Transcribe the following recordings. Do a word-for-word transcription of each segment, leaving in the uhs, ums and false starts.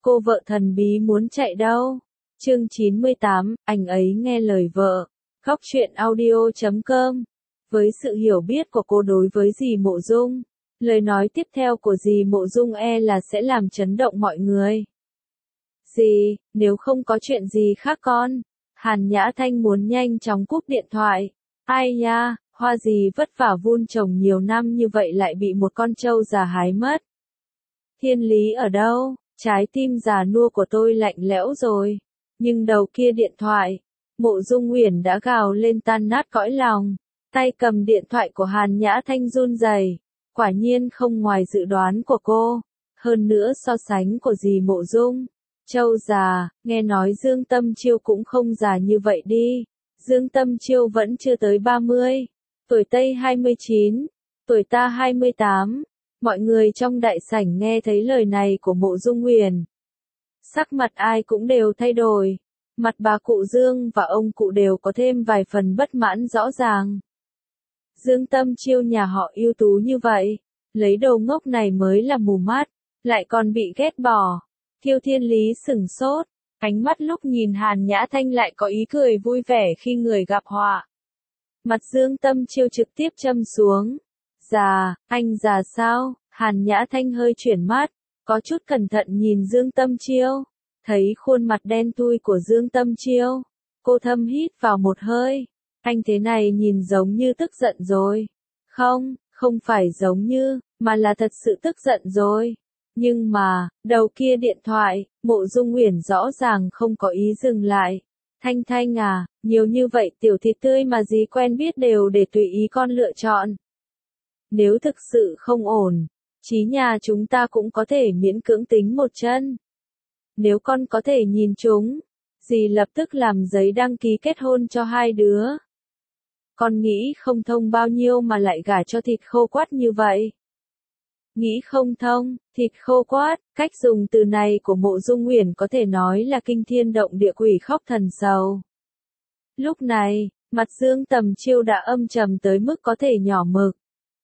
Cô vợ thần bí muốn chạy đâu? Chương chín mươi tám, anh ấy nghe lời vợ. Góc truyện audio chấm com. Với sự hiểu biết của cô đối với dì Mộ Dung, lời nói tiếp theo của dì Mộ Dung e là sẽ làm chấn động mọi người. Dì, nếu không có chuyện gì khác con. Hàn Nhã Thanh muốn nhanh chóng cúp điện thoại. Ai nha, hoa dì vất vả vun trồng nhiều năm như vậy lại bị một con trâu già hái mất. Thiên lý ở đâu? Trái tim già nua của tôi lạnh lẽo rồi. Nhưng đầu kia điện thoại, Mộ Dung Uyển đã gào lên tan nát cõi lòng. Tay cầm điện thoại của Hàn Nhã Thanh run rẩy. Quả nhiên không ngoài dự đoán của cô. Hơn nữa so sánh của dì Mộ Dung. Châu già, nghe nói Dương Tâm Chiêu cũng không già như vậy đi. Dương Tâm Chiêu vẫn chưa tới ba mươi. Tuổi Tây hai mươi chín. Tuổi ta hai mươi tám. Mọi người trong đại sảnh nghe thấy lời này của Mộ Dung Uyển. Sắc mặt ai cũng đều thay đổi. Mặt bà cụ Dương và ông cụ đều có thêm vài phần bất mãn rõ ràng. Dương Tâm Chiêu nhà họ ưu tú như vậy, lấy đầu ngốc này mới là mù mắt, lại còn bị ghét bỏ. Kiêu Thiên Lý sửng sốt, ánh mắt lúc nhìn Hàn Nhã Thanh lại có ý cười vui vẻ khi người gặp họa. Mặt Dương Tâm Chiêu trực tiếp châm xuống. Già, anh già sao? Hàn Nhã Thanh hơi chuyển mắt, có chút cẩn thận nhìn Dương Tâm Chiêu. Thấy khuôn mặt đen thui của Dương Tâm Chiêu, cô thâm hít vào một hơi. Anh thế này nhìn giống như tức giận rồi. Không, không phải giống như, mà là thật sự tức giận rồi. Nhưng mà, đầu kia điện thoại, Mộ Dung Uyển rõ ràng không có ý dừng lại. Thanh Thanh à, nhiều như vậy tiểu thịt tươi mà dì quen biết đều để tùy ý con lựa chọn. Nếu thực sự không ổn, chí nhà chúng ta cũng có thể miễn cưỡng tính một chân. Nếu con có thể nhìn chúng, dì lập tức làm giấy đăng ký kết hôn cho hai đứa. Con nghĩ không thông bao nhiêu mà lại gả cho thịt khô quắt như vậy. Nghĩ không thông, thịt khô quát, cách dùng từ này của Mộ Dung Uyển có thể nói là kinh thiên động địa quỷ khóc thần sầu. Lúc này, mặt Dương Tầm Chiêu đã âm trầm tới mức có thể nhỏ mực.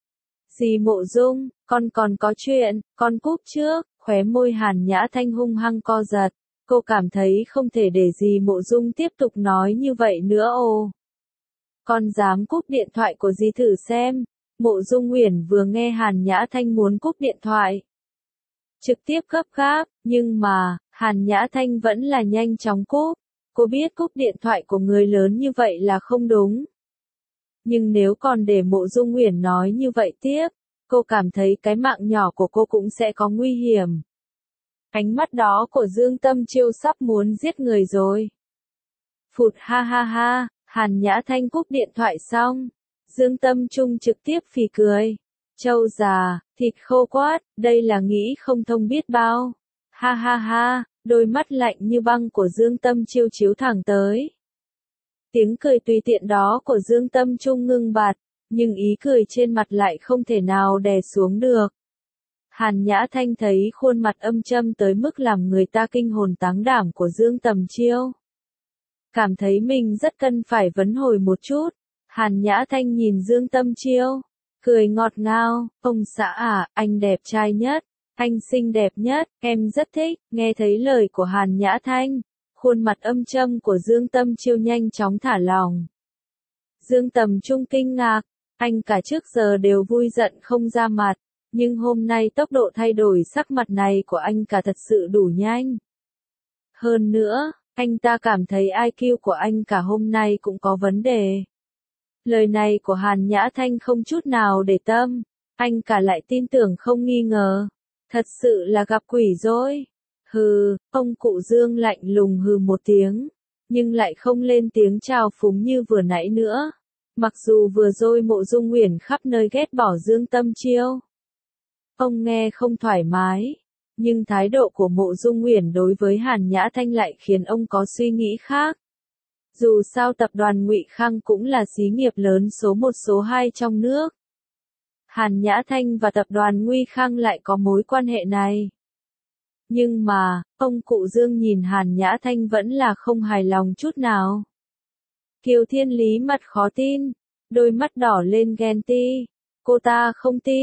Dì Mộ Dung, con còn có chuyện, con cúp trước, khóe môi Hàn Nhã Thanh hung hăng co giật. Cô cảm thấy không thể để dì Mộ Dung tiếp tục nói như vậy nữa ồ. Con dám cúp điện thoại của dì thử xem. Mộ Dung Uyển vừa nghe Hàn Nhã Thanh muốn cúp điện thoại, trực tiếp gấp gáp, nhưng mà, Hàn Nhã Thanh vẫn là nhanh chóng cúp. Cô biết cúp điện thoại của người lớn như vậy là không đúng. Nhưng nếu còn để Mộ Dung Uyển nói như vậy tiếp, cô cảm thấy cái mạng nhỏ của cô cũng sẽ có nguy hiểm. Ánh mắt đó của Dương Tâm Chiêu sắp muốn giết người rồi. Phụt ha ha ha, Hàn Nhã Thanh cúp điện thoại xong. Dương Tâm Trung trực tiếp phì cười. Châu già, thịt khô quát, đây là nghĩ không thông biết bao. Ha ha ha, đôi mắt lạnh như băng của Dương Tâm Chiêu chiếu thẳng tới. Tiếng cười tùy tiện đó của Dương Tâm Trung ngưng bặt, nhưng ý cười trên mặt lại không thể nào đè xuống được. Hàn Nhã Thanh thấy khuôn mặt âm châm tới mức làm người ta kinh hồn táng đảm của Dương Tầm Chiêu. Cảm thấy mình rất cần phải vấn hồi một chút. Hàn Nhã Thanh nhìn Dương Tâm Chiêu, cười ngọt ngào, ông xã à, anh đẹp trai nhất, anh xinh đẹp nhất, em rất thích. Nghe thấy lời của Hàn Nhã Thanh, khuôn mặt âm châm của Dương Tâm Chiêu nhanh chóng thả lỏng. Dương Tầm Trung kinh ngạc, anh cả trước giờ đều vui giận không ra mặt, nhưng hôm nay tốc độ thay đổi sắc mặt này của anh cả thật sự đủ nhanh. Hơn nữa, anh ta cảm thấy i kiu của anh cả hôm nay cũng có vấn đề. Lời này của Hàn Nhã Thanh không chút nào để tâm, anh cả lại tin tưởng không nghi ngờ. Thật sự là gặp quỷ rồi. Hừ, ông cụ Dương lạnh lùng hừ một tiếng, nhưng lại không lên tiếng chào phúng như vừa nãy nữa. Mặc dù vừa rồi Mộ Dung Uyển khắp nơi ghét bỏ Dương Tâm Chiêu, ông nghe không thoải mái, nhưng thái độ của Mộ Dung Uyển đối với Hàn Nhã Thanh lại khiến ông có suy nghĩ khác. Dù sao tập đoàn Ngụy Khang cũng là xí nghiệp lớn số một số hai trong nước. Hàn Nhã Thanh và tập đoàn Ngụy Khang lại có mối quan hệ này. Nhưng mà, ông cụ Dương nhìn Hàn Nhã Thanh vẫn là không hài lòng chút nào. Kiều Thiên Lý mặt khó tin, đôi mắt đỏ lên ghen ti. Cô ta không tin,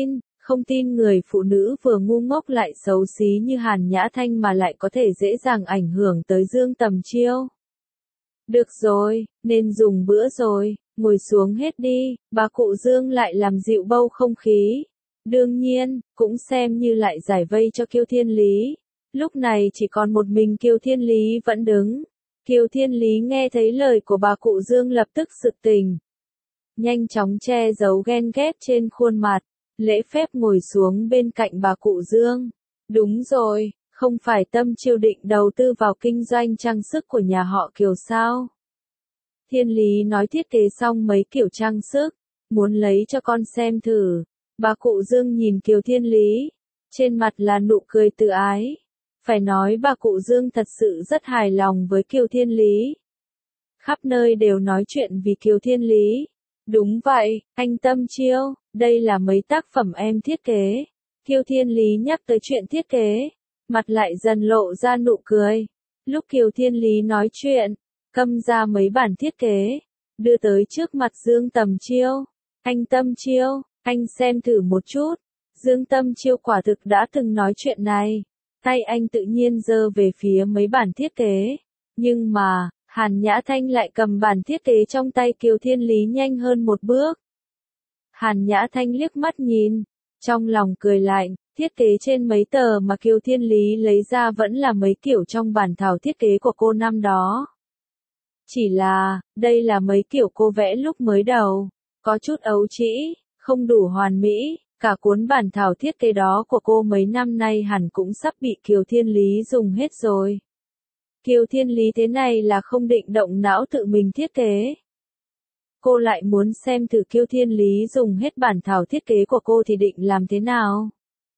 Không tin người phụ nữ vừa ngu ngốc lại xấu xí như Hàn Nhã Thanh mà lại có thể dễ dàng ảnh hưởng tới Dương Tầm Chiêu. Được rồi, nên dùng bữa rồi, ngồi xuống hết đi, bà cụ Dương lại làm dịu bầu không khí. Đương nhiên, cũng xem như lại giải vây cho Kiêu Thiên Lý. Lúc này chỉ còn một mình Kiêu Thiên Lý vẫn đứng. Kiêu Thiên Lý nghe thấy lời của bà cụ Dương lập tức sực tỉnh. Nhanh chóng che giấu ghen ghét trên khuôn mặt, lễ phép ngồi xuống bên cạnh bà cụ Dương. Đúng rồi, không phải Tâm Chiêu định đầu tư vào kinh doanh trang sức của nhà họ Kiều sao? Thiên Lý nói thiết kế xong mấy kiểu trang sức, muốn lấy cho con xem thử. Bà cụ Dương nhìn Kiều Thiên Lý, trên mặt là nụ cười tự ái. Phải nói bà cụ Dương thật sự rất hài lòng với Kiều Thiên Lý. Khắp nơi đều nói chuyện vì Kiều Thiên Lý. Đúng vậy, anh Tâm Chiêu, đây là mấy tác phẩm em thiết kế. Kiều Thiên Lý nhắc tới chuyện thiết kế, mặt lại dần lộ ra nụ cười. Lúc Kiều Thiên Lý nói chuyện, cầm ra mấy bản thiết kế, đưa tới trước mặt Dương Tầm Chiêu. Anh Tâm Chiêu, anh xem thử một chút. Dương Tâm Chiêu quả thực đã từng nói chuyện này. Tay anh tự nhiên giơ về phía mấy bản thiết kế. Nhưng mà, Hàn Nhã Thanh lại cầm bản thiết kế trong tay Kiều Thiên Lý nhanh hơn một bước. Hàn Nhã Thanh liếc mắt nhìn, trong lòng cười lạnh, thiết kế trên mấy tờ mà Kiều Thiên Lý lấy ra vẫn là mấy kiểu trong bản thảo thiết kế của cô năm đó. Chỉ là, đây là mấy kiểu cô vẽ lúc mới đầu, có chút ấu trĩ, không đủ hoàn mỹ, cả cuốn bản thảo thiết kế đó của cô mấy năm nay hẳn cũng sắp bị Kiều Thiên Lý dùng hết rồi. Kiều Thiên Lý thế này là không định động não tự mình thiết kế. Cô lại muốn xem thử Kiều Thiên Lý dùng hết bản thảo thiết kế của cô thì định làm thế nào.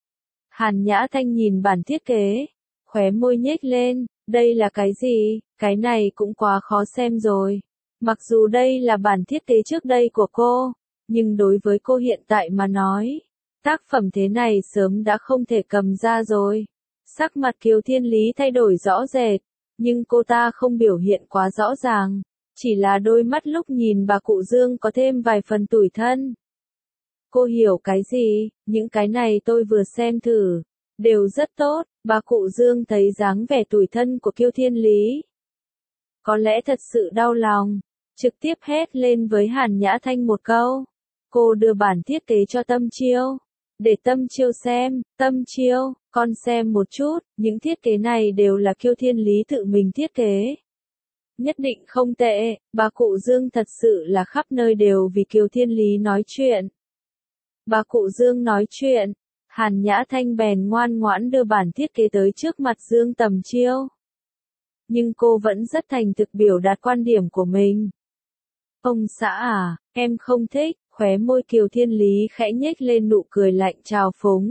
Hàn Nhã Thanh nhìn bản thiết kế, khóe môi nhếch lên, đây là cái gì, cái này cũng quá khó xem rồi. Mặc dù đây là bản thiết kế trước đây của cô, nhưng đối với cô hiện tại mà nói, tác phẩm thế này sớm đã không thể cầm ra rồi. Sắc mặt Kiều Thiên Lý thay đổi rõ rệt, nhưng cô ta không biểu hiện quá rõ ràng, chỉ là đôi mắt lúc nhìn bà cụ Dương có thêm vài phần tủi thân. Cô hiểu cái gì, những cái này tôi vừa xem thử, đều rất tốt, bà cụ Dương thấy dáng vẻ tủi thân của Kiều Thiên Lý. Có lẽ thật sự đau lòng, trực tiếp hét lên với Hàn Nhã Thanh một câu. Cô đưa bản thiết kế cho Tâm Chiêu, để Tâm Chiêu xem. Tâm Chiêu, con xem một chút, những thiết kế này đều là Kiều Thiên Lý tự mình thiết kế. Nhất định không tệ, bà cụ Dương thật sự là khắp nơi đều vì Kiều Thiên Lý nói chuyện. Bà cụ Dương nói chuyện, Hàn Nhã Thanh bèn ngoan ngoãn đưa bản thiết kế tới trước mặt Dương Tầm Chiêu. Nhưng cô vẫn rất thành thực biểu đạt quan điểm của mình. Ông xã à, em không thích, khóe môi Kiều Thiên Lý khẽ nhếch lên nụ cười lạnh trào phúng.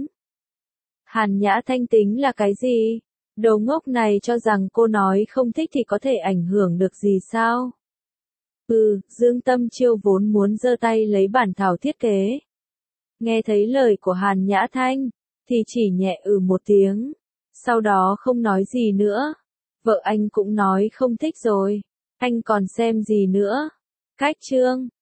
Hàn Nhã Thanh tính là cái gì? Đồ ngốc này cho rằng cô nói không thích thì có thể ảnh hưởng được gì sao? Ừ, Dương Tâm Chiêu vốn muốn giơ tay lấy bản thảo thiết kế. Nghe thấy lời của Hàn Nhã Thanh, thì chỉ nhẹ ừ một tiếng, sau đó không nói gì nữa. Vợ anh cũng nói không thích rồi, anh còn xem gì nữa? Cách chương